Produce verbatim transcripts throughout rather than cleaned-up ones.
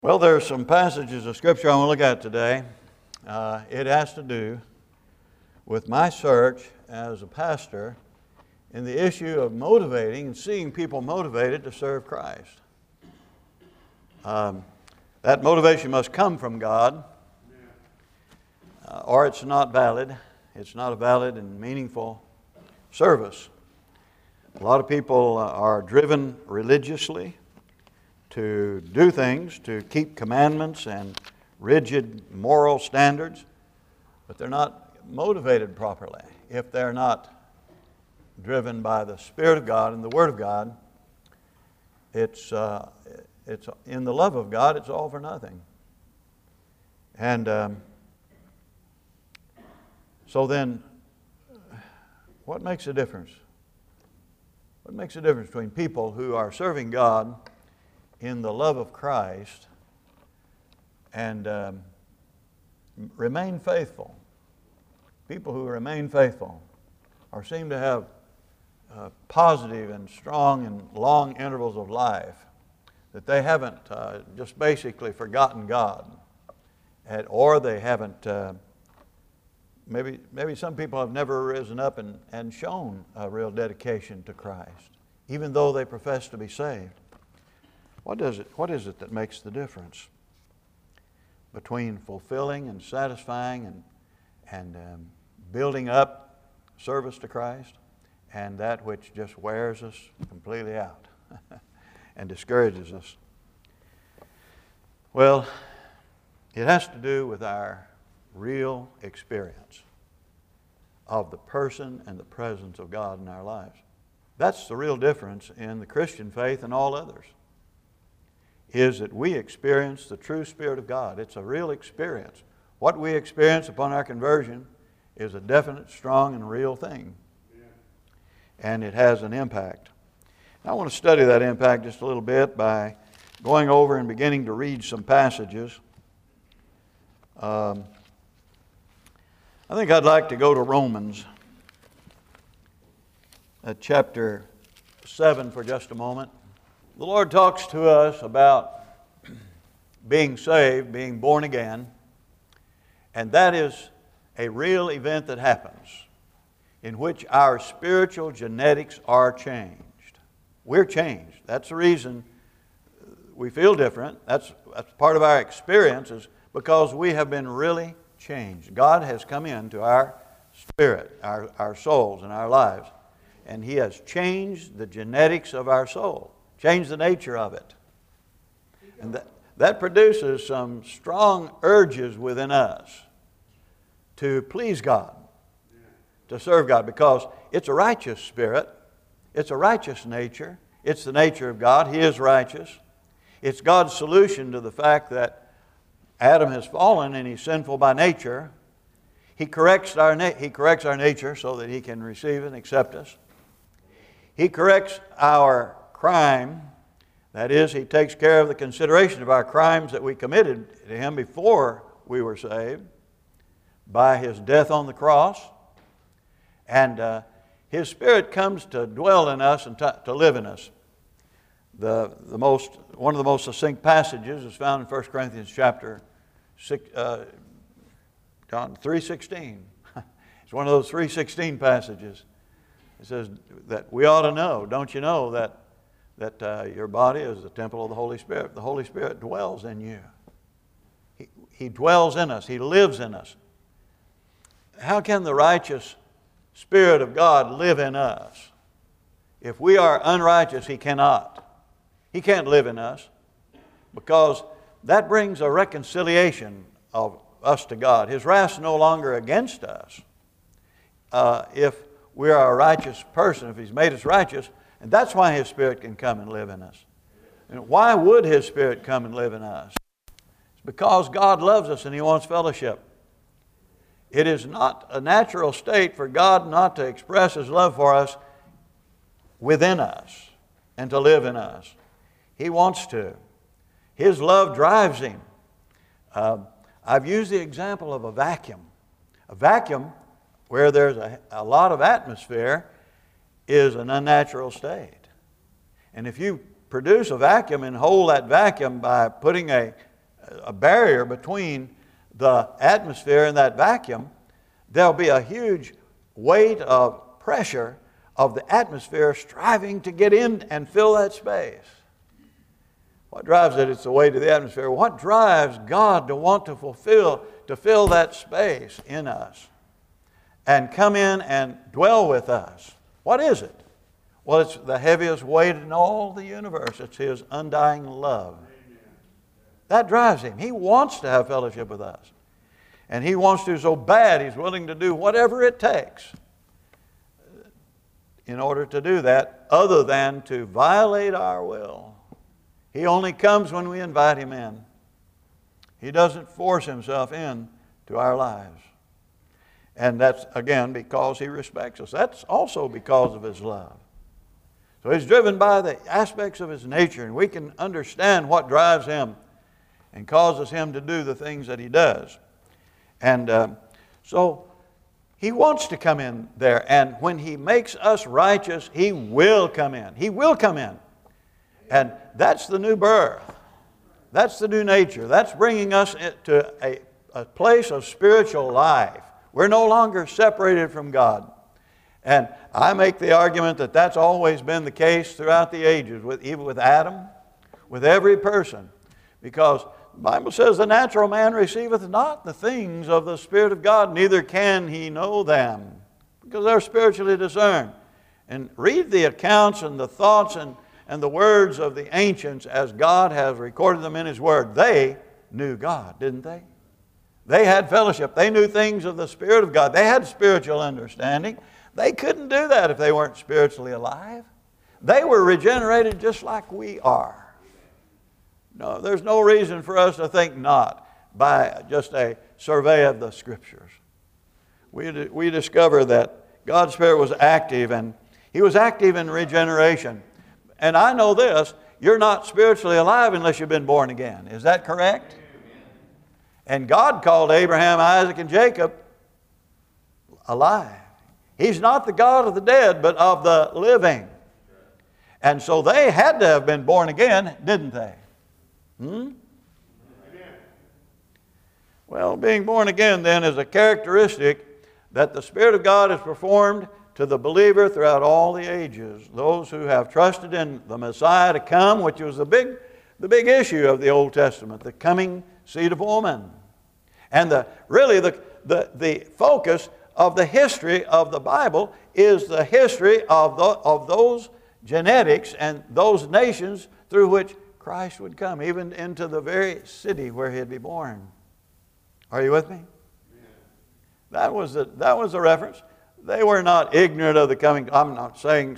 Well, there are some passages of Scripture I want to look at today. Uh, it has to do with my search as a pastor in the issue of motivating and seeing people motivated to serve Christ. Um, that motivation must come from God, uh, or it's not valid. It's not a valid and meaningful service. A lot of people uh, are driven religiously to do things, to keep commandments and rigid moral standards, but they're not motivated properly. If they're not driven by the Spirit of God and the Word of God, it's, uh, it's in the love of God, it's all for nothing. And um, so then, what makes a difference? What makes a difference between people who are serving God in the love of Christ and um, remain faithful? People who remain faithful or seem to have uh, positive and strong and long intervals of life, that they haven't uh, just basically forgotten God, and, or they haven't, uh, maybe, maybe some people have never risen up and, and shown a real dedication to Christ, even though they profess to be saved. What does it, what is it that makes the difference between fulfilling and satisfying and, and um, building up service to Christ and that which just wears us completely out and discourages us? Well, it has to do with our real experience of the person and the presence of God in our lives. That's the real difference in the Christian faith and all others, is that we experience the true Spirit of God. It's a real experience. What we experience upon our conversion is a definite, strong, and real thing. Yeah. And it has an impact. Now, I want to study that impact just a little bit by going over and beginning to read some passages. Um, I think I'd like to go to Romans at chapter seven for just a moment. The Lord talks to us about being saved, being born again, and that is a real event that happens in which our spiritual genetics are changed. We're changed. That's the reason we feel different. That's, that's part of our experience, is because we have been really changed. God has come into our spirit, our, our souls, and our lives, and He has changed the genetics of our soul. Change the nature of it. And that, that produces some strong urges within us to please God, to serve God, because it's a righteous spirit. It's a righteous nature. It's the nature of God. He is righteous. It's God's solution to the fact that Adam has fallen and he's sinful by nature. He corrects our, na- he corrects our nature so that He can receive and accept us. He corrects our crime. That is, He takes care of the consideration of our crimes that we committed to Him before we were saved by His death on the cross. And uh, His Spirit comes to dwell in us and to, to live in us. The, the most, one of the most succinct passages is found in First Corinthians chapter six, uh, John three sixteen. It's one of those three sixteen passages. It says that we ought to know, don't you know, that that uh, your body is the temple of the Holy Spirit. The Holy Spirit dwells in you. He, he dwells in us. He lives in us. How can the righteous Spirit of God live in us? If we are unrighteous, He cannot. He can't live in us, because that brings a reconciliation of us to God. His wrath is no longer against us. Uh, if we are a righteous person, if He's made us righteous, and that's why His Spirit can come and live in us. And why would His Spirit come and live in us? It's because God loves us and He wants fellowship. It is not a natural state for God not to express His love for us within us and to live in us. He wants to. His love drives Him. Uh, I've used the example of a vacuum. A vacuum, where there's a, a lot of atmosphere, is an unnatural state. And if you produce a vacuum and hold that vacuum by putting a, a barrier between the atmosphere and that vacuum, there'll be a huge weight of pressure of the atmosphere striving to get in and fill that space. What drives it? It's the weight of the atmosphere. What drives God to want to fulfill, to fill that space in us and come in and dwell with us? What is it? Well, it's the heaviest weight in all the universe. It's His undying love. That drives Him. He wants to have fellowship with us. And He wants to so bad, He's willing to do whatever it takes in order to do that, other than to violate our will. He only comes when we invite Him in. He doesn't force Himself in to our lives. And that's, again, because He respects us. That's also because of His love. So He's driven by the aspects of His nature, and we can understand what drives Him and causes Him to do the things that He does. And uh, so He wants to come in there, and when He makes us righteous, He will come in. He will come in. And that's the new birth. That's the new nature. That's bringing us to a, a place of spiritual life. We're no longer separated from God. And I make the argument that that's always been the case throughout the ages, with, even with Adam, with every person. Because the Bible says the natural man receiveth not the things of the Spirit of God, neither can he know them, because they're spiritually discerned. And read the accounts and the thoughts and, and the words of the ancients as God has recorded them in His Word. They knew God, didn't they? They had fellowship. They knew things of the Spirit of God. They had spiritual understanding. They couldn't do that if they weren't spiritually alive. They were regenerated just like we are. No, there's no reason for us to think not by just a survey of the Scriptures. We, we discover that God's Spirit was active, and He was active in regeneration. And I know this, you're not spiritually alive unless you've been born again. Is that correct? And God called Abraham, Isaac, and Jacob alive. He's not the God of the dead, but of the living. And so they had to have been born again, didn't they? Hmm? Well, being born again then is a characteristic that the Spirit of God has performed to the believer throughout all the ages. Those who have trusted in the Messiah to come, which was the big, the big issue of the Old Testament, the coming seed of woman. And the, really the, the, the focus of the history of the Bible is the history of, the, of those genetics and those nations through which Christ would come, even into the very city where He'd be born. Are you with me? That was the, that was the reference. They were not ignorant of the coming. I'm not saying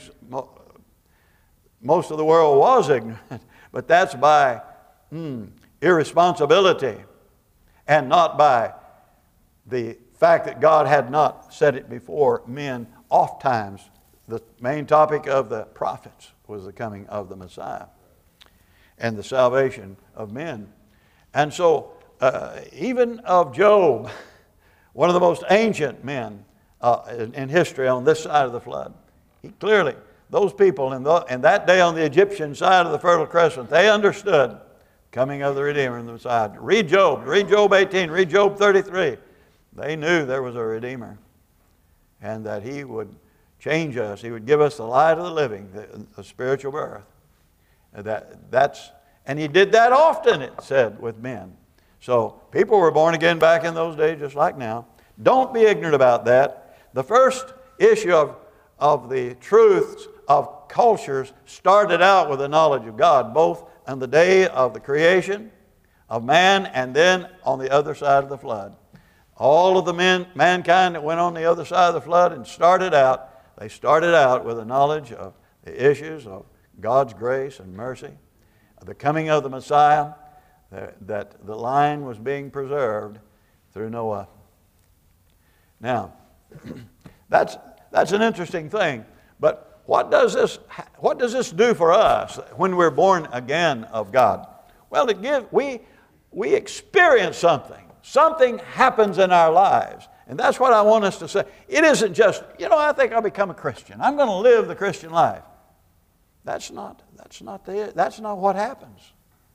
most of the world was ignorant, but that's by mm, irresponsibility and not by the fact that God had not said it before men. Oft times, the main topic of the prophets was the coming of the Messiah and the salvation of men. And so, uh, even of Job, one of the most ancient men uh, in, in history on this side of the flood, he clearly, those people in, the, in that day on the Egyptian side of the Fertile Crescent, they understood coming of the Redeemer and the Messiah. Read Job, read Job eighteen, read Job thirty-three. They knew there was a Redeemer and that He would change us. He would give us the light of the living, the, the spiritual birth. That, that's, and He did that often, it said, with men. So people were born again back in those days just like now. Don't be ignorant about that. The first issue of, of the truths of cultures started out with the knowledge of God, both on the day of the creation of man and then on the other side of the flood. All of the men, mankind that went on the other side of the flood and started out, they started out with a knowledge of the issues of God's grace and mercy, the coming of the Messiah, that the line was being preserved through Noah. Now, that's, that's an interesting thing, but what does this, what does this do for us when we're born again of God? Well, it gives, we, we experience something. Something happens in our lives. And that's what I want us to say. It isn't just, you know, I think I'll become a Christian. I'm going to live the Christian life. That's not, that's not, the, that's not what happens.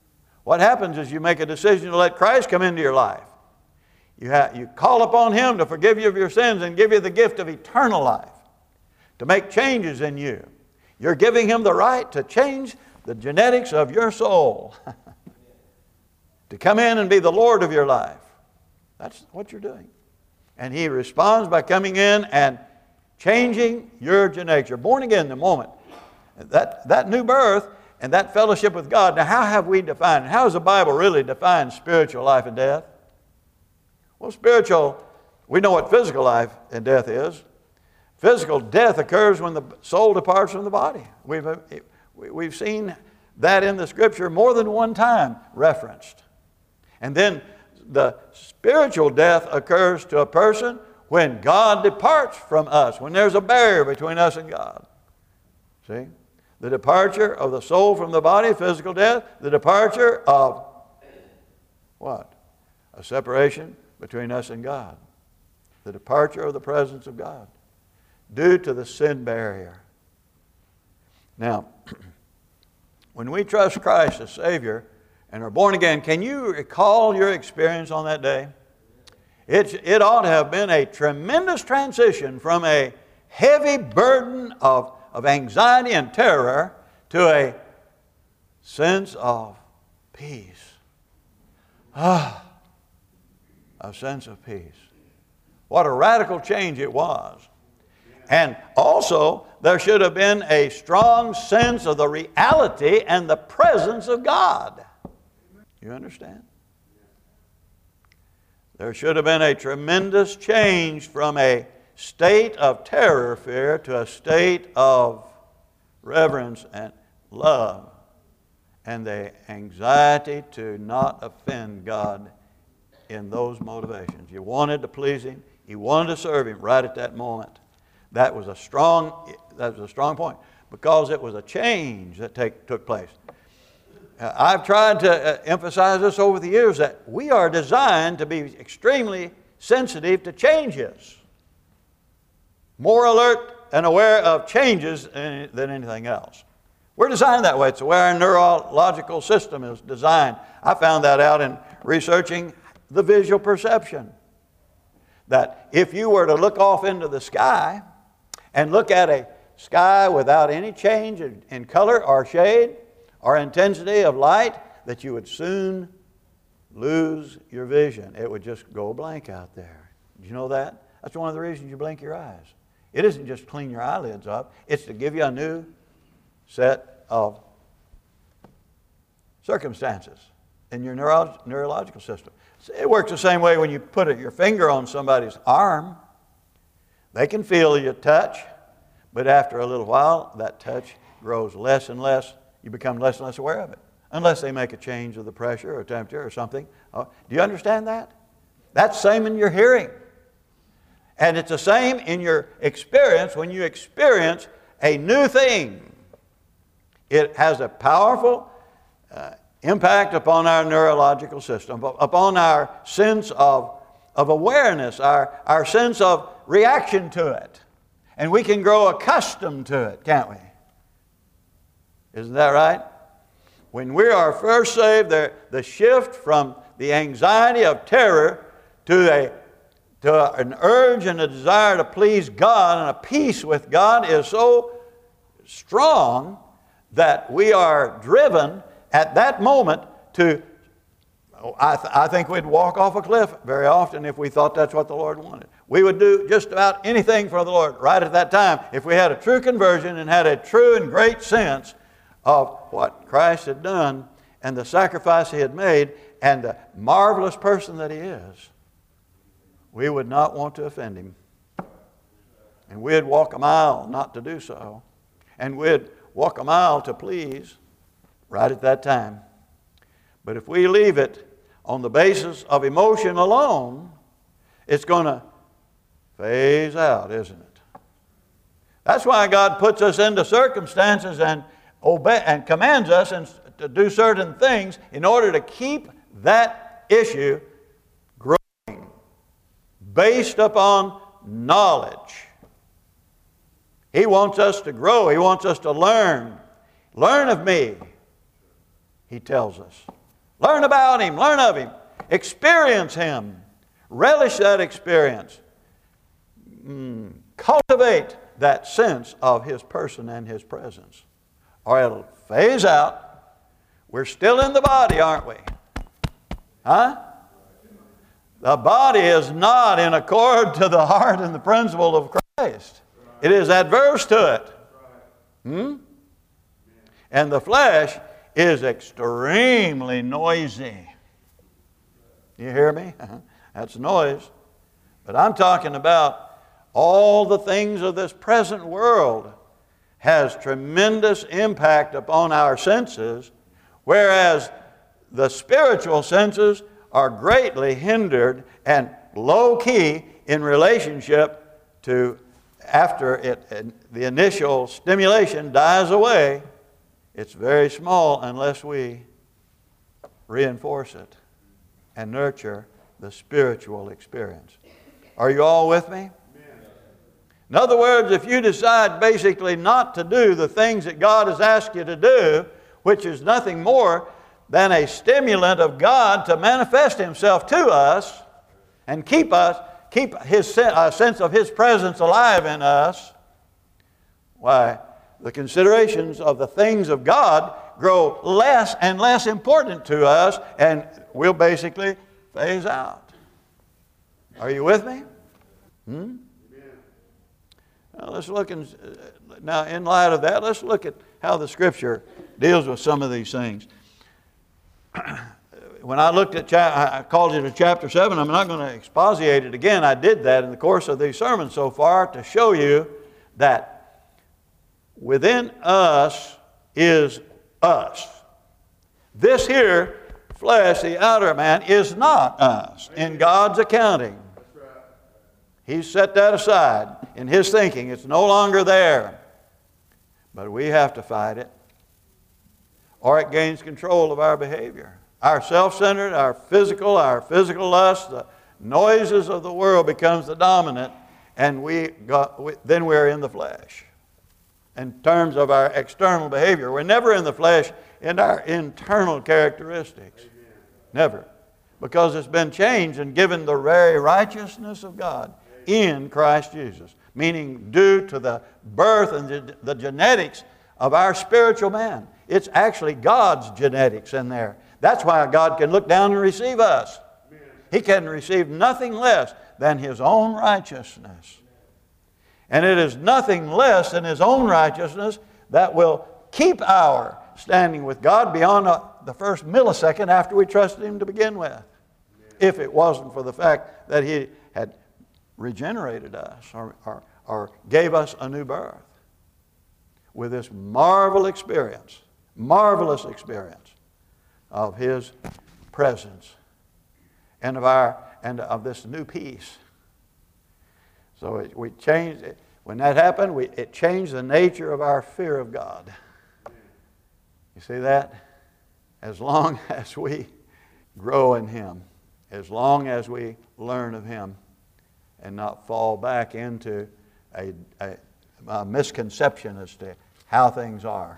What happens is you make a decision to let Christ come into your life. You, have, you call upon Him to forgive you of your sins and give you the gift of eternal life, to make changes in you. You're giving Him the right to change the genetics of your soul, to come in and be the Lord of your life. That's what you're doing. And He responds by coming in and changing your genetics. You're born again in the moment. That, that new birth and that fellowship with God. Now, how have we defined it? How does the Bible really define spiritual life and death? Well, spiritual, we know what physical life and death is. Physical death occurs when the soul departs from the body. We've, we've seen that in the Scripture more than one time referenced. And then the spiritual death occurs to a person when God departs from us, when there's a barrier between us and God. See? The departure of the soul from the body, physical death. The departure of what? A separation between us and God. The departure of the presence of God due to the sin barrier. Now, when we trust Christ as Savior and are born again, can you recall your experience on that day? It, it ought to have been a tremendous transition from a heavy burden of, of anxiety and terror to a sense of peace. Ah, a sense of peace. What a radical change it was. And also, there should have been a strong sense of the reality and the presence of God. You understand? There should have been a tremendous change from a state of terror, fear, to a state of reverence and love, and the anxiety to not offend God in those motivations. You wanted to please Him. You wanted to serve Him right at that moment. That was a strong, that was a strong point, because it was a change that take, took place. Uh, I've tried to uh, emphasize this over the years, that we are designed to be extremely sensitive to changes. More alert and aware of changes than anything else. We're designed that way. It's the way our neurological system is designed. I found that out in researching the visual perception. That if you were to look off into the sky and look at a sky without any change in, in color or shade or intensity of light, that you would soon lose your vision. It would just go blank out there. Did you know that? That's one of the reasons you blink your eyes. It isn't just to clean your eyelids up. It's to give you a new set of circumstances in your neuro- neurological system. It works the same way when you put your finger on somebody's arm. They can feel your touch, but after a little while, that touch grows less and less. You become less and less aware of it, unless they make a change of the pressure or temperature or something. Oh, do you understand that? That's the same in your hearing. And it's the same in your experience when you experience a new thing. It has a powerful uh, impact upon our neurological system, upon our sense of, of awareness, our, our sense of reaction to it. And we can grow accustomed to it, can't we? Isn't that right? When we are first saved, the, the shift from the anxiety of terror to, a, to an urge and a desire to please God and a peace with God is so strong that we are driven at that moment to, I, th- I think we'd walk off a cliff very often if we thought that's what the Lord wanted. We would do just about anything for the Lord right at that time if we had a true conversion and had a true and great sense of what Christ had done and the sacrifice He had made and the marvelous person that He is. We would not want to offend Him. And we'd walk a mile not to do so. And we'd walk a mile to please right at that time. But if we leave it on the basis of emotion alone, it's going to phase out, isn't it? That's why God puts us into circumstances and obey and commands us and to do certain things in order to keep that issue growing based upon knowledge. He wants us to grow. He wants us to learn. Learn of me, He tells us. Learn about Him. Learn of Him. Experience Him. Relish that experience. Mm, cultivate that sense of His person and His presence, or it'll phase out. We're still in the body, aren't we? Huh? The body is not in accord to the heart and the principle of Christ. It is adverse to it. Hmm? And the flesh is extremely noisy. You hear me? That's noise. But I'm talking about all the things of this present world has tremendous impact upon our senses, whereas the spiritual senses are greatly hindered and low-key in relationship to after it, the initial stimulation dies away. It's very small unless we reinforce it and nurture the spiritual experience. Are you all with me? In other words, if you decide basically not to do the things that God has asked you to do, which is nothing more than a stimulant of God to manifest Himself to us and keep us, keep His uh, sense of His presence alive in us, why, the considerations of the things of God grow less and less important to us, and we'll basically phase out. Are you with me? Hmm? Now, let's look in, now in light of that, let's look at how the Scripture deals with some of these things. When I looked at, cha- I called it a chapter seven, I'm not going to exposiate it again. I did that in the course of these sermons so far to show you that within us is us. This here, flesh, the outer man, is not us in God's accounting. He's set that aside in His thinking. It's no longer there. But we have to fight it, or it gains control of our behavior. Our self-centered, our physical, our physical lust, the noises of the world becomes the dominant, and we, got, we then we're in the flesh. In terms of our external behavior, we're never in the flesh in our internal characteristics. Amen. Never. Because it's been changed and given the very righteousness of God in Christ Jesus, meaning due to the birth and the, the genetics of our spiritual man. It's actually God's genetics in there. That's why God can look down and receive us. He can receive nothing less than His own righteousness. And it is nothing less than His own righteousness that will keep our standing with God beyond the first millisecond after we trusted Him to begin with. If it wasn't for the fact that He had regenerated us or, or, or gave us a new birth with this marvelous experience, marvelous experience of His presence and of our and of this new peace. So it, we changed it. When that happened, we, it changed the nature of our fear of God. You see that? As long as we grow in Him, as long as we learn of Him, and not fall back into a, a, a misconception as to how things are.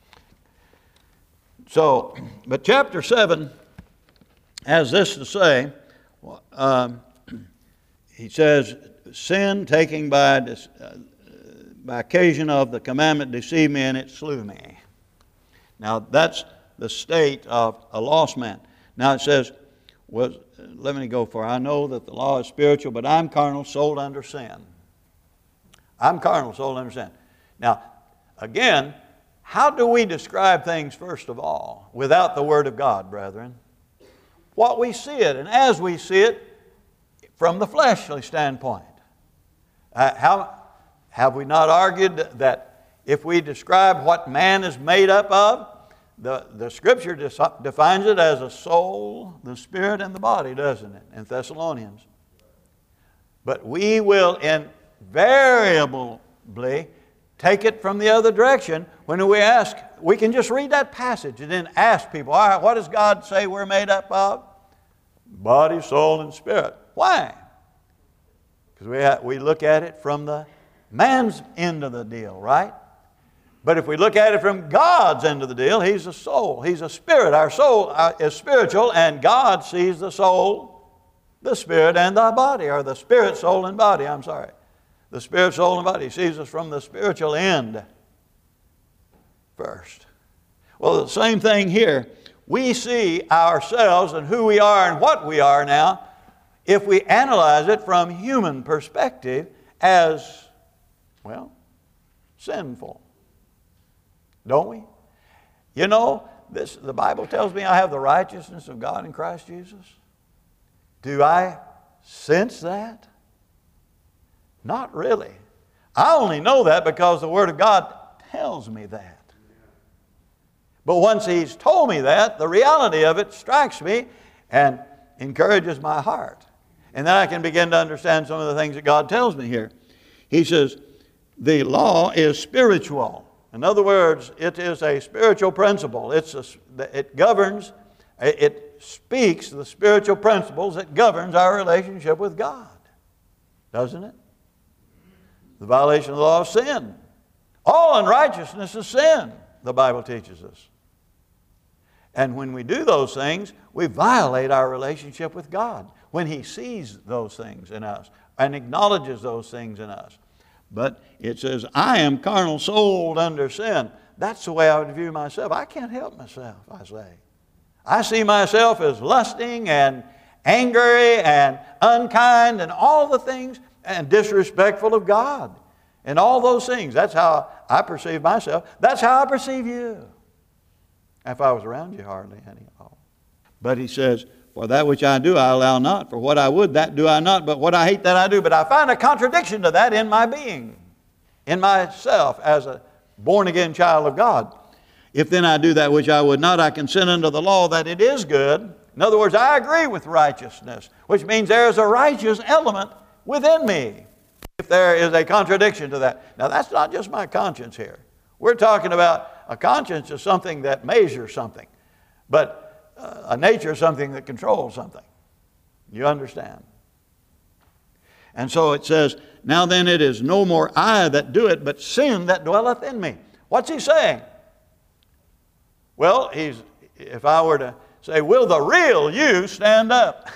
So, but chapter seven has this to say. Um, he says, sin taking by, uh, by occasion of the commandment deceived me, and it slew me. Now that's the state of a lost man. Now it says, was, let me go, for I know that the law is spiritual, but I'm carnal, sold under sin. I'm carnal, sold under sin. Now, again, how do we describe things, first of all, without the Word of God, brethren? What we see it, and as we see it, from the fleshly standpoint. Uh, how have we not argued that if we describe what man is made up of, The, the Scripture defines it as a soul, the spirit, and the body, doesn't it, in Thessalonians? But we will invariably take it from the other direction when we ask. We can just read that passage and then ask people, all right, what does God say we're made up of? Body, soul, and spirit. Why? Because we, we look at it from the man's end of the deal, right? But if we look at it from God's end of the deal, He's a soul. He's a spirit. Our soul is spiritual, and God sees the soul, the spirit, and the body, or the spirit, soul, and body. I'm sorry. The spirit, soul, and body. He sees us from the spiritual end first. Well, the same thing here. We see ourselves and who we are and what we are now if we analyze it from human perspective as, well, sinful. Don't we? You know, this, the Bible tells me I have the righteousness of God in Christ Jesus. Do I sense that? Not really. I only know that because the Word of God tells me that. But once He's told me that, the reality of it strikes me and encourages my heart. And then I can begin to understand some of the things that God tells me here. He says, the law is spiritual. In other words, it is a spiritual principle. It's a, it governs, it speaks the spiritual principles that governs our relationship with God. Doesn't it? The violation of the law of sin. All unrighteousness is sin, the Bible teaches us. And when we do those things, we violate our relationship with God when He sees those things in us and acknowledges those things in us. But it says, I am carnal, sold under sin. That's the way I would view myself. I can't help myself, I say. I see myself as lusting and angry and unkind and all the things and disrespectful of God and all those things. That's how I perceive myself. That's how I perceive you. If I was around you, hardly any at all. But he says, for that which I do, I allow not. For what I would, that do I not. But what I hate, that I do. But I find a contradiction to that in my being, in myself as a born-again child of God. If then I do that which I would not, I consent unto the law that it is good. In other words, I agree with righteousness, which means there is a righteous element within me. If there is a contradiction to that. Now, that's not just my conscience here. We're talking about a conscience is something that measures something. But uh, a nature is something that controls something. You understand? And so it says, now then it is no more I that do it, but sin that dwelleth in me. What's he saying? Well, he's, if I were to say, will the real you stand up?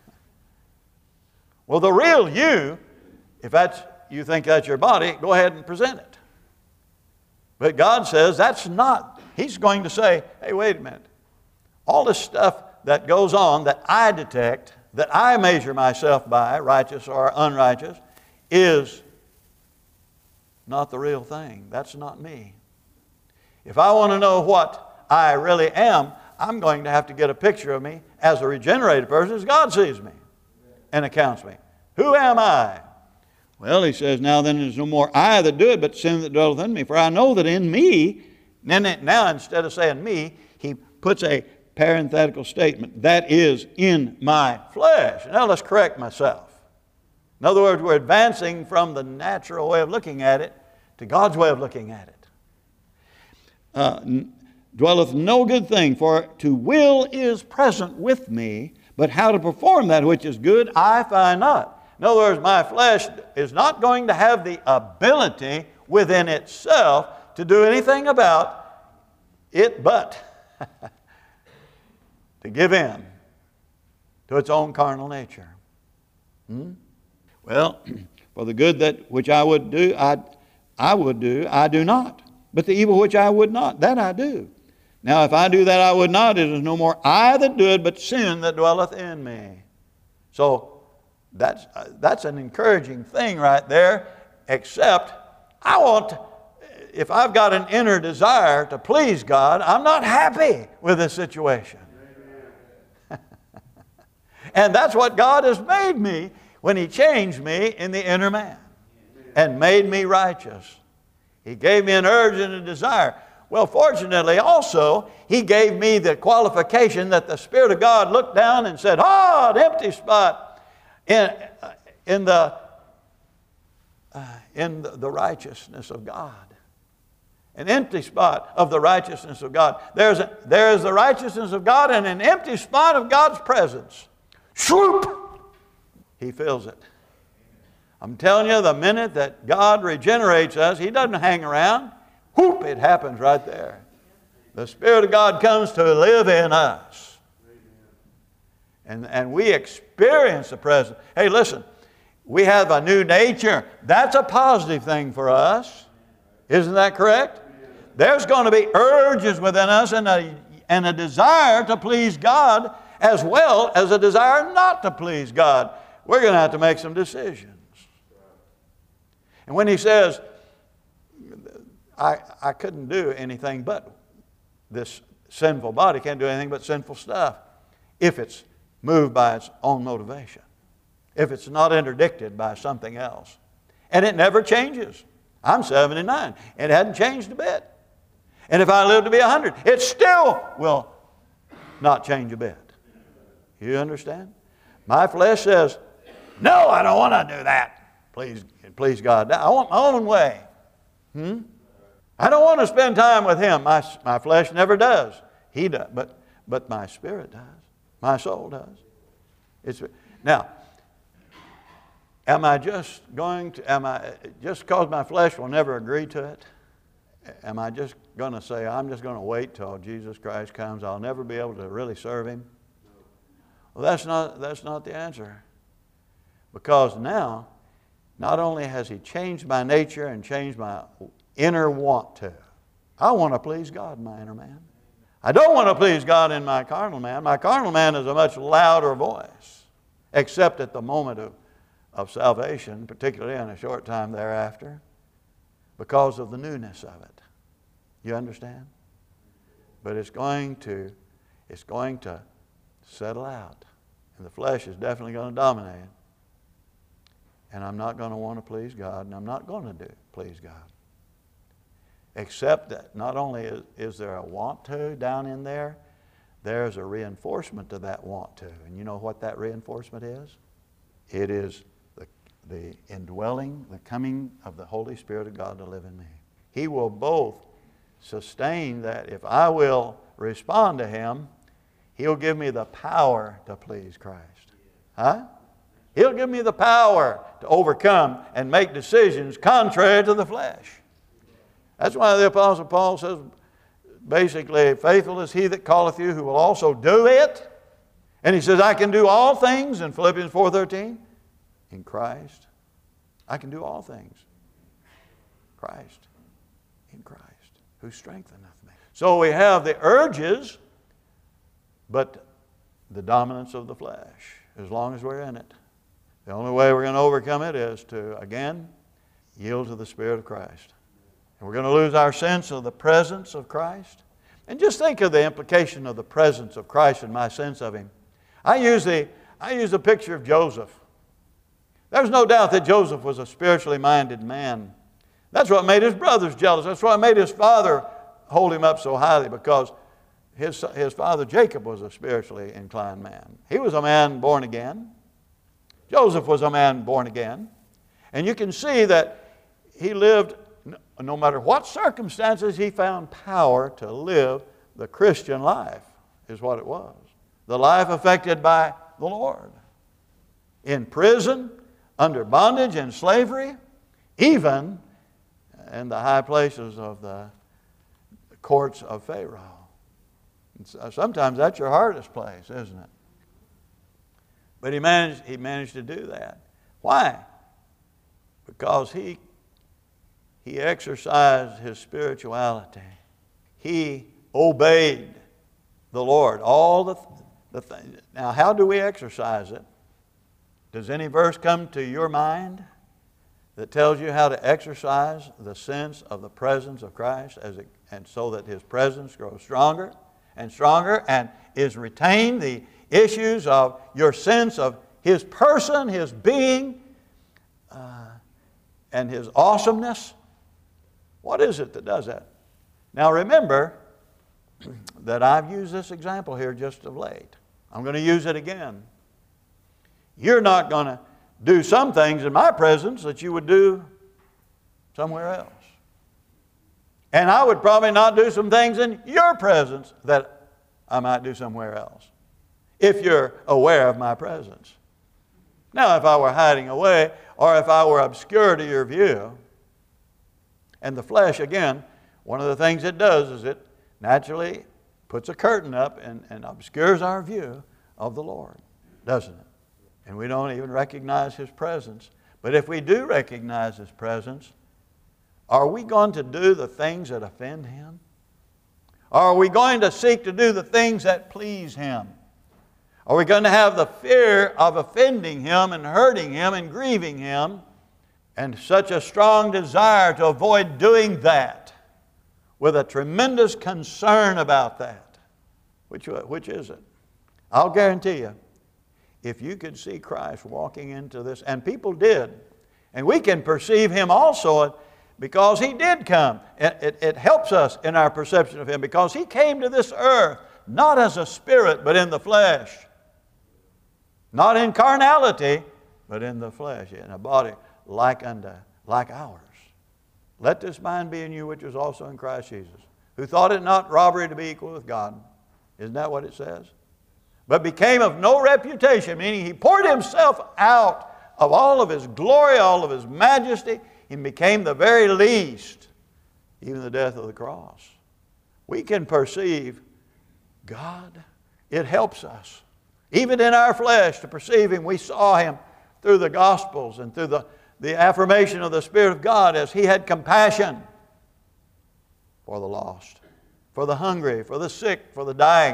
Well, the real you, if that's, you think that's your body, go ahead and present it. But God says that's not. He's going to say, hey, wait a minute. All this stuff that goes on that I detect, that I measure myself by, righteous or unrighteous, is not the real thing. That's not me. If I want to know what I really am, I'm going to have to get a picture of me as a regenerated person as God sees me and accounts me. Who am I? Well, he says, now then there's no more I that do it, but sin that dwelleth in me. For I know that in me, now instead of saying me, he puts a parenthetical statement, that is in my flesh. Now let's correct myself. In other words, we're advancing from the natural way of looking at it to God's way of looking at it. Uh, dwelleth no good thing, for to will is present with me, but how to perform that which is good I find not. In other words, my flesh is not going to have the ability within itself to do anything about it but to give in to its own carnal nature. Hmm? Well, for the good that which I would do, I, I would do, I do not. But the evil which I would not, that I do. Now if I do that I would not, it is no more I that do it, but sin that dwelleth in me. So, That's, uh, that's an encouraging thing right there, except I want, to, if I've got an inner desire to please God, I'm not happy with this situation. And that's what God has made me when He changed me in the inner man and made me righteous. He gave me an urge and a desire. Well, fortunately also, He gave me the qualification that the Spirit of God looked down and said, "Ah, an empty spot." In, in, the, uh, in the, the righteousness of God. An empty spot of the righteousness of God. There's a, there is the righteousness of God and an empty spot of God's presence. Swoop! He fills it. I'm telling you, the minute that God regenerates us, He doesn't hang around. whoop, it happens right there. The Spirit of God comes to live in us. And, and we experience the presence. Hey, listen, we have a new nature. That's a positive thing for us. Isn't that correct? There's going to be urges within us and a, and a desire to please God as well as a desire not to please God. We're going to have to make some decisions. And when he says, I, I couldn't do anything but this sinful body, can't do anything but sinful stuff, if it's moved by its own motivation, if it's not interdicted by something else. And it never changes. I'm seventy-nine. It hadn't changed a bit. And if I live to be one hundred, it still will not change a bit. You understand? My flesh says, no, I don't want to do that. Please, please God. I want my own way. Hmm? I don't want to spend time with Him. My, my flesh never does. He does. But, but my spirit does. My soul does. It's, now, am I just going to, am I, just because my flesh will never agree to it, am I just going to say, I'm just going to wait till Jesus Christ comes, I'll never be able to really serve Him? Well, that's not, that's not the answer. Because now, not only has He changed my nature and changed my inner want to, I want to please God in my inner man. I don't want to please God in my carnal man. My carnal man is a much louder voice, except at the moment of, of salvation, particularly in a short time thereafter, because of the newness of it. You understand? But it's going to, it's going to settle out. And the flesh is definitely going to dominate. And I'm not going to want to please God, and I'm not going to do please God. Except that not only is, is there a want to down in there, there's a reinforcement to that want to. And you know what that reinforcement is? It is the, the indwelling, the coming of the Holy Spirit of God to live in me. He will both sustain that. If I will respond to Him, He'll give me the power to please Christ. Huh? He'll give me the power to overcome and make decisions contrary to the flesh. That's why the Apostle Paul says, basically, faithful is He that calleth you, who will also do it. And he says, I can do all things in Philippians four thirteen. In Christ. I can do all things. Christ. In Christ. Who strengtheneth me. So we have the urges, but the dominance of the flesh, as long as we're in it. The only way we're going to overcome it is to, again, yield to the Spirit of Christ. And we're going to lose our sense of the presence of Christ. And just think of the implication of the presence of Christ and my sense of Him. I use the, I use the picture of Joseph. There's no doubt that Joseph was a spiritually minded man. That's what made his brothers jealous. That's what made his father hold him up so highly, because his, his father Jacob was a spiritually inclined man. He was a man born again. Joseph was a man born again. And you can see that he lived, no matter what circumstances, he found power to live the Christian life, is what it was. The life affected by the Lord. In prison, under bondage and slavery, even in the high places of the courts of Pharaoh. Sometimes that's your hardest place, isn't it? But he managed, he managed to do that. Why? Because he, he exercised his spirituality. He obeyed the Lord. All the, the things. Now, how do we exercise it? Does any verse come to your mind that tells you how to exercise the sense of the presence of Christ, as it, and so that His presence grows stronger and stronger and is retained? The issues of your sense of His person, His being, uh, and His awesomeness. What is it that does that? Now remember that I've used this example here just of late. I'm going to use it again. You're not going to do some things in my presence that you would do somewhere else. And I would probably not do some things in your presence that I might do somewhere else, if you're aware of my presence. Now, if I were hiding away, or if I were obscure to your view, and the flesh, again, one of the things it does is it naturally puts a curtain up and, and obscures our view of the Lord, doesn't it? And we don't even recognize His presence. But if we do recognize His presence, are we going to do the things that offend Him? Or are we going to seek to do the things that please Him? Are we going to have the fear of offending Him and hurting Him and grieving Him, and such a strong desire to avoid doing that with a tremendous concern about that? Which, which is it? I'll guarantee you, if you could see Christ walking into this, and people did, and we can perceive Him also because He did come. It, it, it helps us in our perception of Him because He came to this earth not as a spirit but in the flesh. Not in carnality, but in the flesh, in a body like unto like ours. Let this mind be in you which was also in Christ Jesus, who thought it not robbery to be equal with God. Isn't that what it says? But became of no reputation, meaning He poured Himself out of all of His glory, all of His majesty. He became the very least, even the death of the cross. We can perceive God. It helps us, even in our flesh, to perceive Him. We saw Him through the Gospels and through the, the affirmation of the Spirit of God as He had compassion for the lost, for the hungry, for the sick, for the dying.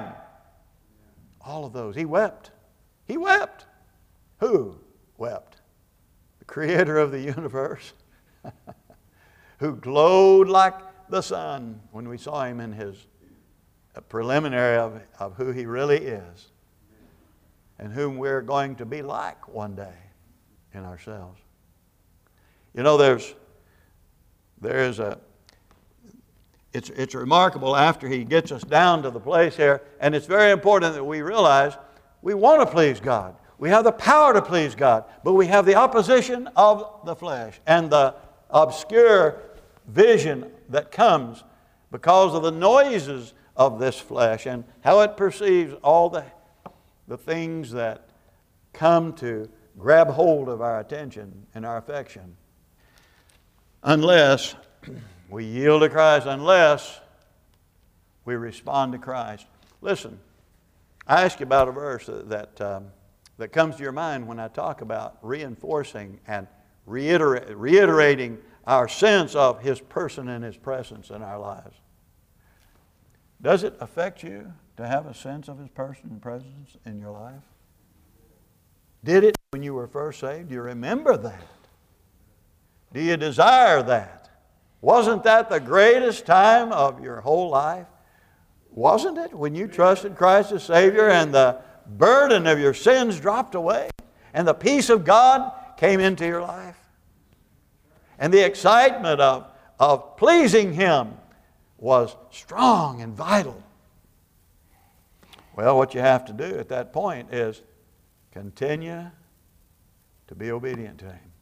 All of those. He wept. He wept. Who wept? The Creator of the universe, who glowed like the sun when we saw Him in His preliminary of, of who He really is, and whom we're going to be like one day in ourselves. You know, there's there is a It's, it's remarkable after He gets us down to the place here, and it's very important that we realize we want to please God. We have the power to please God, but we have the opposition of the flesh and the obscure vision that comes because of the noises of this flesh and how it perceives all the, the things that come to grab hold of our attention and our affection. Unless we yield to Christ, unless we respond to Christ. Listen, I ask you about a verse that, that, um, that comes to your mind when I talk about reinforcing and reiterate, reiterating our sense of His person and His presence in our lives. Does it affect you to have a sense of His person and presence in your life? Did it when you were first saved? Do you remember that? Do you desire that? Wasn't that the greatest time of your whole life? Wasn't it when you trusted Christ as Savior and the burden of your sins dropped away and the peace of God came into your life? And the excitement of, of pleasing Him was strong and vital. Well, what you have to do at that point is continue to be obedient to Him.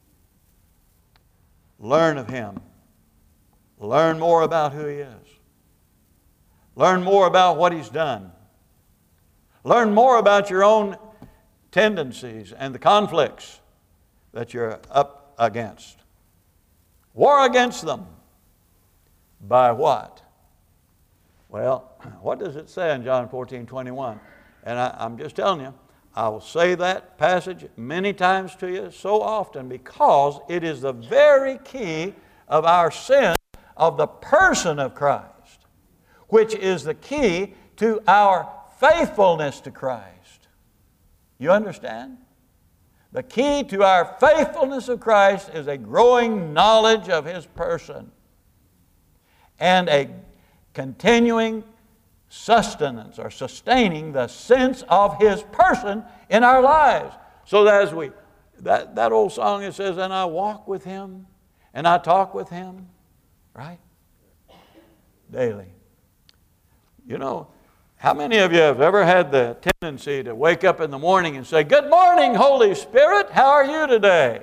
Learn of Him. Learn more about who He is. Learn more about what He's done. Learn more about your own tendencies and the conflicts that you're up against. War against them. By what? Well, what does it say in John fourteen twenty-one? And I, I'm just telling you, I will say that passage many times to you so often because it is the very key of our sense of the person of Christ, which is the key to our faithfulness to Christ. You understand? The key to our faithfulness of Christ is a growing knowledge of His person and a continuing sustenance or sustaining the sense of His person in our lives. So that as we, that, that old song it says, and I walk with Him and I talk with Him, right? Daily. You know, how many of you have ever had the tendency to wake up in the morning and say, "Good morning, Holy Spirit, how are you today?"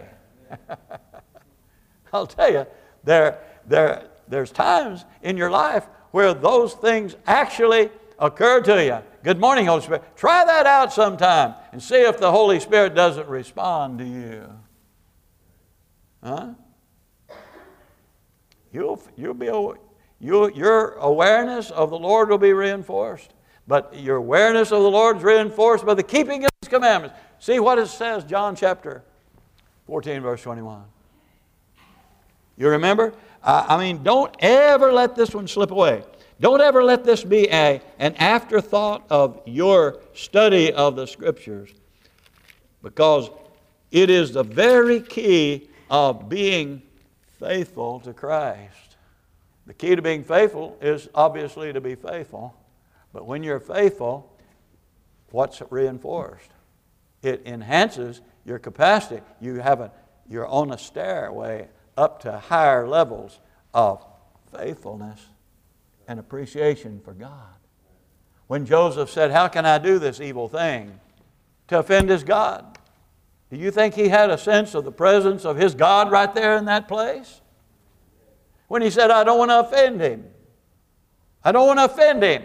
I'll tell you, there, there, there's times in your life where those things actually occur to you. Good morning, Holy Spirit. Try that out sometime and see if the Holy Spirit doesn't respond to you. Huh? You'll, you'll be, You, your awareness of the Lord will be reinforced. But your awareness of the Lord is reinforced by the keeping of His commandments. See what it says, John chapter fourteen, verse twenty-one. You remember? I mean, don't ever let this one slip away. Don't ever let this be a, an afterthought of your study of the Scriptures, because it is the very key of being faithful to Christ. The key to being faithful is obviously to be faithful, but when you're faithful, what's reinforced? It enhances your capacity. You have a, you're on a stairway up to higher levels of faithfulness and appreciation for God. When Joseph said, "How can I do this evil thing to offend his God?" Do you think he had a sense of the presence of his God right there in that place? When he said, "I don't want to offend him. I don't want to offend him.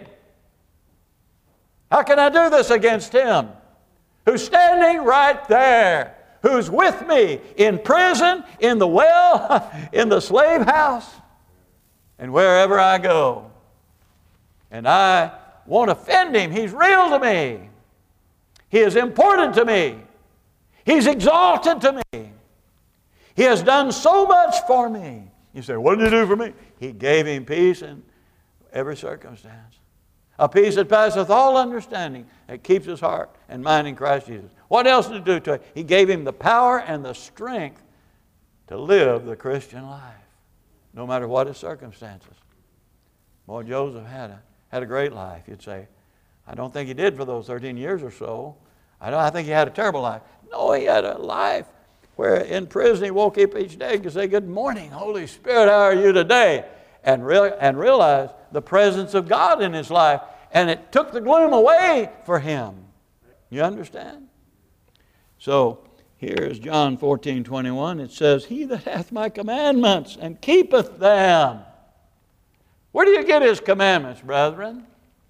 How can I do this against him who's standing right there, who's with me in prison, in the well, in the slave house, and wherever I go? And I won't offend him. He's real to me. He is important to me. He's exalted to me. He has done so much for me." You say, "What did He do for me?" He gave him peace in every circumstance. A peace that passeth all understanding, that keeps his heart and mind in Christ Jesus. What else did He do to him? He gave him the power and the strength to live the Christian life, no matter what his circumstances. Boy, Joseph had a, had a great life. You'd say, "I don't think he did for those thirteen years or so. I don't. I think he had a terrible life." No, he had a life where in prison he woke up each day to say, "Good morning, Holy Spirit, how are you today?" And, real, and realize the presence of God in his life. And it took the gloom away for him. You understand? So here is John fourteen twenty-one. It says, "He that hath my commandments and keepeth them." Where do you get His commandments, brethren?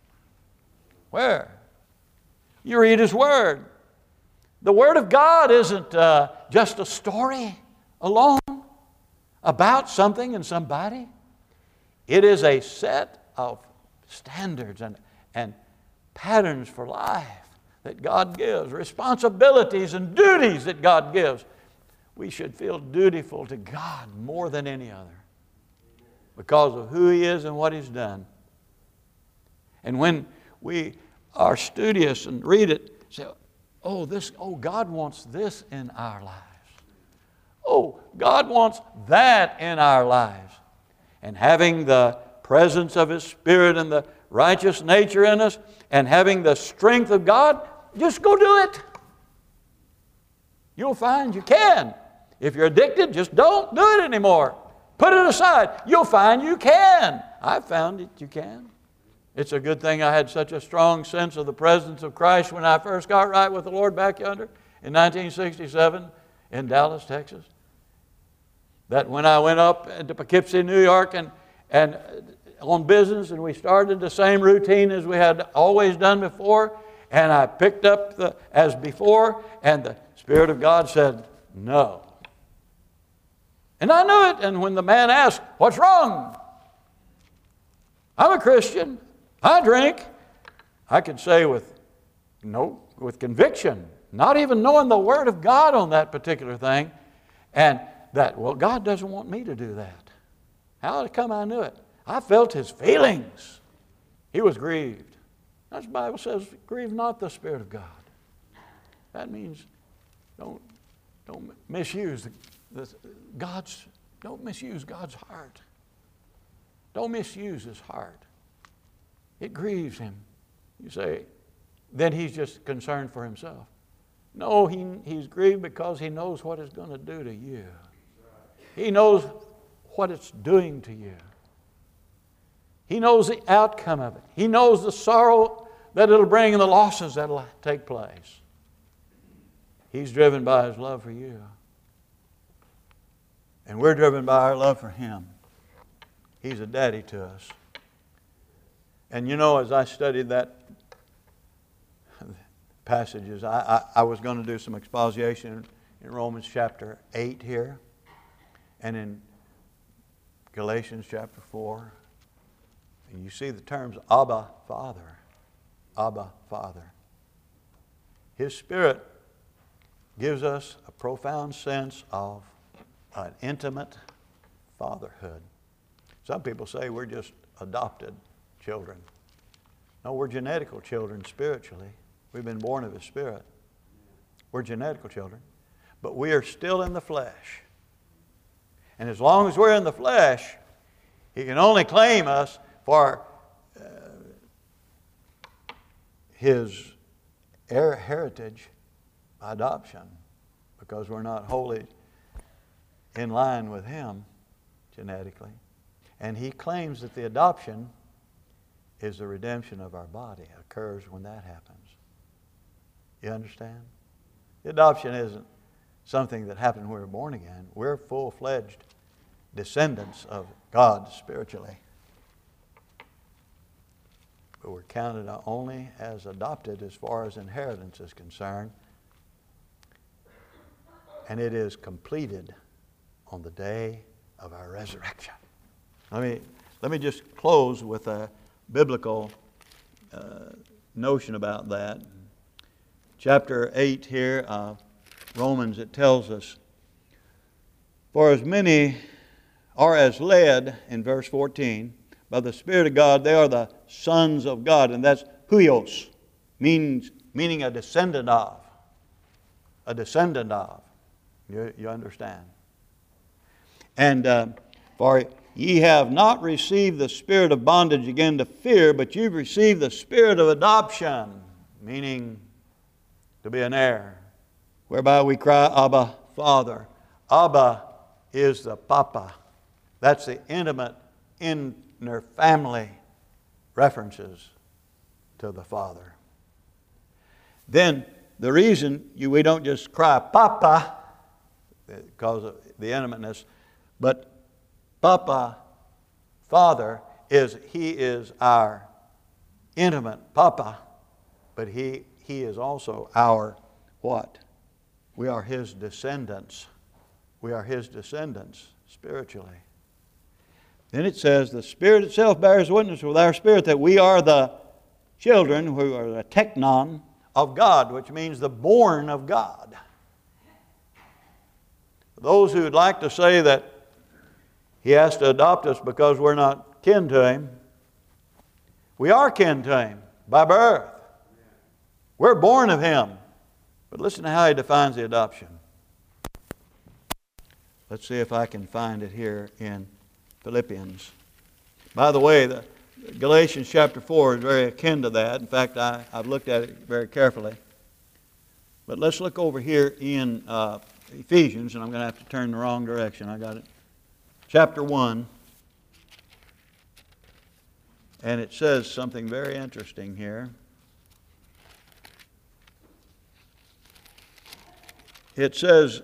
Where? You read His Word. The Word of God isn't uh, just a story alone about something and somebody. It is a set of standards and, and patterns for life that God gives, responsibilities and duties that God gives. We should feel dutiful to God more than any other because of who He is and what He's done. And when we are studious and read it, say, "Oh, this, oh, God wants this in our lives. Oh, God wants that in our lives." And having the presence of His Spirit and the righteous nature in us and having the strength of God, just go do it. You'll find you can. If you're addicted, just don't do it anymore. Put it aside. You'll find you can. I've found it you can. It's a good thing I had such a strong sense of the presence of Christ when I first got right with the Lord back yonder in nineteen sixty-seven in Dallas, Texas. That when I went up to Poughkeepsie, New York, and, and on business, and we started the same routine as we had always done before, and I picked up the, as before, and the Spirit of God said, "No." And I knew it, and when the man asked, "What's wrong?" "I'm a Christian. I drink." I could say with, no, with conviction, not even knowing the Word of God on that particular thing, and that, well, God doesn't want me to do that. How did it come I knew it? I felt His feelings. He was grieved. That's the Bible says, "Grieve not the Spirit of God." That means don't, don't misuse the, the, God's, don't misuse God's heart. Don't misuse His heart. It grieves Him. You say, then He's just concerned for Himself. No, he, He's grieved because He knows what it's going to do to you. He knows what it's doing to you. He knows the outcome of it. He knows the sorrow that it'll bring and the losses that'll take place. He's driven by His love for you. And we're driven by our love for Him. He's a daddy to us. And you know, as I studied that passages, I, I, I was going to do some exposition in Romans chapter eight here, and in Galatians chapter four, And you see the terms Abba, Father. Abba, Father. His Spirit gives us a profound sense of an intimate fatherhood. Some people say we're just adopted children. No, we're genetical children spiritually. We've been born of His Spirit. We're genetical children. But we are still in the flesh. And as long as we're in the flesh, He can only claim us for uh, His heir- heritage by adoption, because we're not wholly in line with Him genetically. And He claims that the adoption is the redemption of our body. It occurs when that happens. You understand? The adoption isn't something that happened when we were born again. We're full-fledged descendants of God spiritually. But we're counted only as adopted as far as inheritance is concerned. And it is completed on the day of our resurrection. Let me, let me just close with a biblical uh, notion about that. Chapter eight here of Romans, it tells us, for as many are as led, in verse fourteen, by the Spirit of God, they are the sons of God. And that's huios, means, meaning a descendant of. A descendant of. You, you understand? And uh, for ye have not received the spirit of bondage again to fear, but you've received the spirit of adoption, meaning to be an heir, whereby we cry, Abba, Father. Abba is the Papa. That's the intimate, inner family references to the Father. Then the reason you, we don't just cry, Papa, because of the intimateness, but Papa, Father, is He is our intimate Papa, but He, he is also our what? We are His descendants. We are His descendants spiritually. Then it says, the Spirit itself bears witness with our spirit that we are the children, who are the teknon of God, which means the born of God. Those who would like to say that He has to adopt us because we're not kin to Him, we are kin to Him by birth. We're born of Him. But listen to how He defines the adoption. Let's see if I can find it here in Philippians. By the way, the Galatians chapter four is very akin to that. In fact, I, I've looked at it very carefully. But let's look over here in uh, Ephesians, and I'm going to have to turn the wrong direction. I got it. Chapter one. And it says something very interesting here. It says,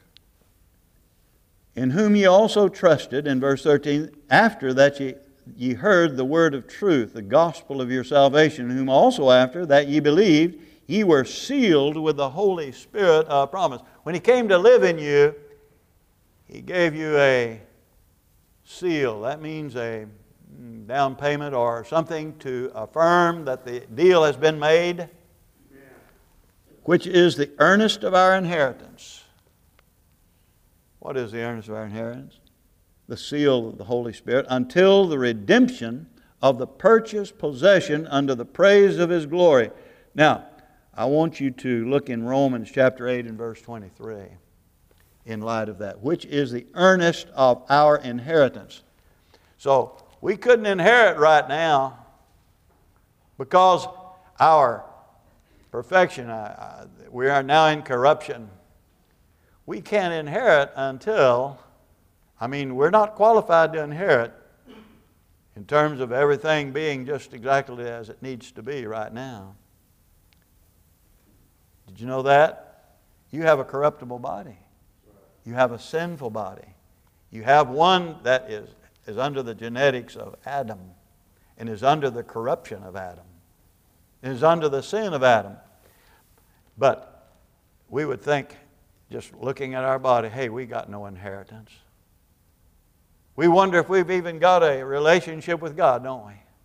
in whom ye also trusted, in verse thirteen, after that ye, ye heard the word of truth, the gospel of your salvation, whom also after that ye believed, ye were sealed with the Holy Spirit of promise. When He came to live in you, He gave you a seal. That means a down payment or something to affirm that the deal has been made, which is the earnest of our inheritance. What is the earnest of our inheritance? The seal of the Holy Spirit, until the redemption of the purchased possession unto the praise of His glory. Now, I want you to look in Romans chapter eight and verse twenty-three in light of that, which is the earnest of our inheritance. So, we couldn't inherit right now because our perfection, uh, we are now in corruption. We can't inherit until, I mean, we're not qualified to inherit in terms of everything being just exactly as it needs to be right now. Did you know that? You have a corruptible body. You have a sinful body. You have one that is, is under the genetics of Adam and is under the corruption of Adam. It is under the sin of Adam. But we would think, just looking at our body, hey, we got no inheritance. We wonder if we've even got a relationship with God, don't we?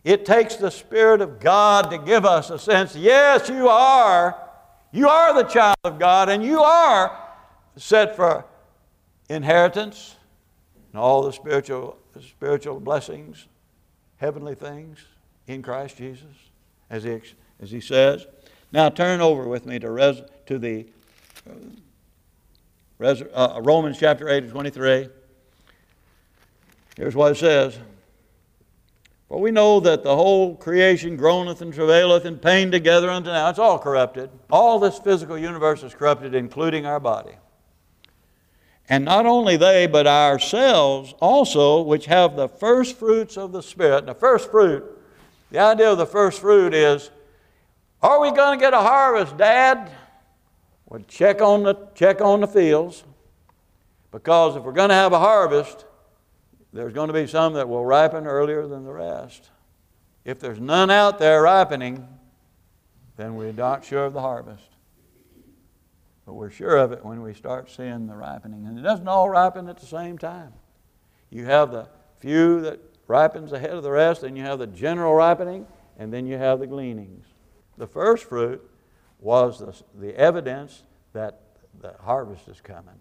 It takes the Spirit of God to give us a sense, yes, you are. You are the child of God, and you are set for inheritance and all the spiritual, spiritual blessings, heavenly things in Christ Jesus, as he, as he says. Now turn over with me to, res, to the uh, res, uh, Romans chapter eight and twenty-three. Here's what it says. For we know that the whole creation groaneth and travaileth in pain together unto now. It's all corrupted. All this physical universe is corrupted, including our body. And not only they, but ourselves also, which have the first fruits of the Spirit. The first fruit, the idea of the first fruit is, are we going to get a harvest, Dad? Well, check on the, check on the fields. Because if we're going to have a harvest, there's going to be some that will ripen earlier than the rest. If there's none out there ripening, then we're not sure of the harvest. But we're sure of it when we start seeing the ripening. And it doesn't all ripen at the same time. You have the few that ripens ahead of the rest, and you have the general ripening, and then you have the gleanings. The first fruit was the, the evidence that the harvest is coming.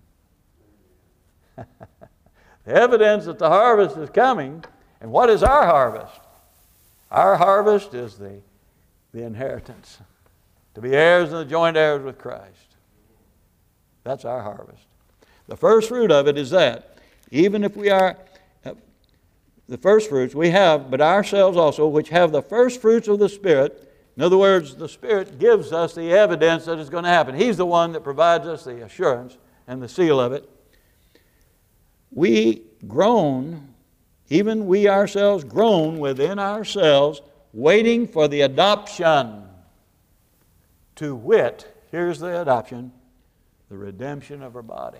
The evidence that the harvest is coming. And what is our harvest? Our harvest is the, the inheritance. To be heirs and joint heirs with Christ. That's our harvest. The first fruit of it is that. Even if we are, uh, the first fruits we have, but ourselves also, which have the first fruits of the Spirit. In other words, the Spirit gives us the evidence that it's going to happen. He's the one that provides us the assurance and the seal of it. We groan, even we ourselves groan within ourselves, waiting for the adoption. To wit, here's the adoption, the redemption of our body.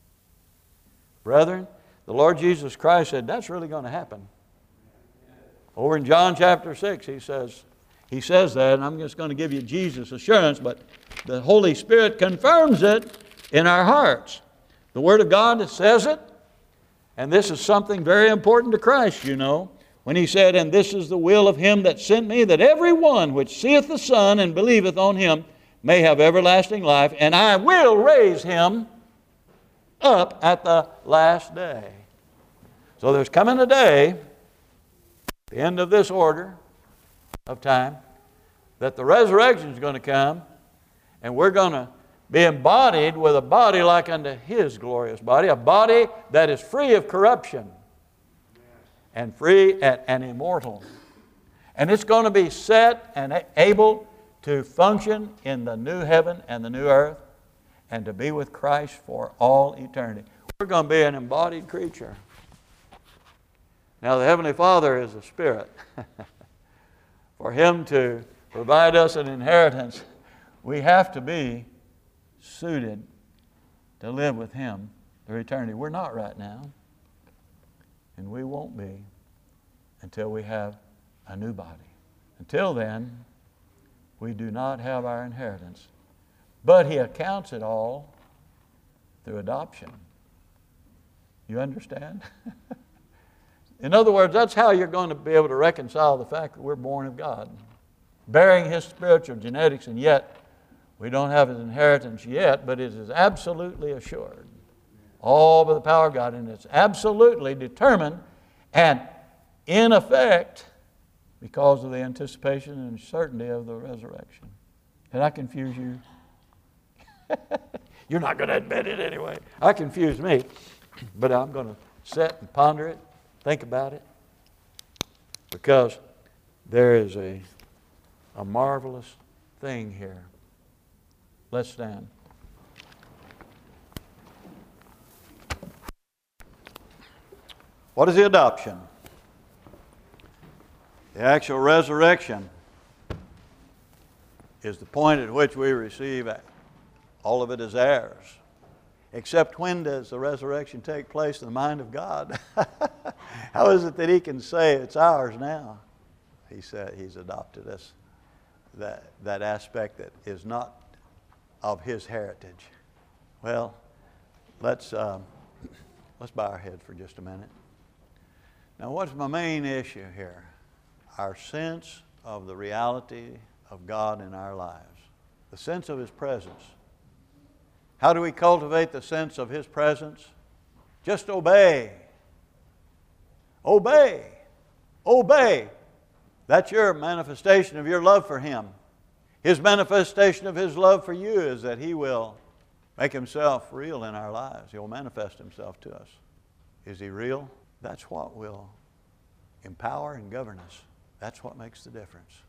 Brethren, the Lord Jesus Christ said that's really going to happen. Over in John chapter six, he says, he says that, and I'm just going to give you Jesus' assurance, but the Holy Spirit confirms it in our hearts. The Word of God says it. And this is something very important to Christ, you know. When He said, and this is the will of Him that sent me, that every one which seeth the Son and believeth on Him may have everlasting life, and I will raise him up at the last day. So there's coming a day, the end of this order of time, that the resurrection is going to come, and we're going to be embodied with a body like unto His glorious body, a body that is free of corruption and free and, and immortal. And it's going to be set and able to function in the new heaven and the new earth and to be with Christ for all eternity. We're going to be an embodied creature. Now the Heavenly Father is a Spirit. For Him to provide us an inheritance, we have to be suited to live with Him through eternity. We're not right now, and we won't be until we have a new body. Until then, we do not have our inheritance. But He accounts it all through adoption. You understand? In other words, that's how you're going to be able to reconcile the fact that we're born of God, bearing His spiritual genetics, and yet we don't have His inheritance yet, but it is absolutely assured. All by the power of God, and it's absolutely determined and in effect because of the anticipation and certainty of the resurrection. Did I confuse you? You're not going to admit it anyway. I confused me, but I'm going to sit and ponder it, think about it, because there is a, a marvelous thing here. Let's stand. What is the adoption? The actual resurrection is the point at which we receive all of it as heirs. Except when does the resurrection take place in the mind of God? How is it that He can say it's ours now? He said He's adopted us. That, that aspect that is not of His heritage. Well, let's, um, let's bow our head for just a minute. Now, what's my main issue here? our sense of the reality of God in our lives, the sense of His presence. How do we cultivate the sense of His presence? Just obey. Obey. Obey. That's your manifestation of your love for Him. His manifestation of His love for you is that He will make Himself real in our lives. He'll manifest Himself to us. Is He real? That's what will empower and govern us. That's what makes the difference.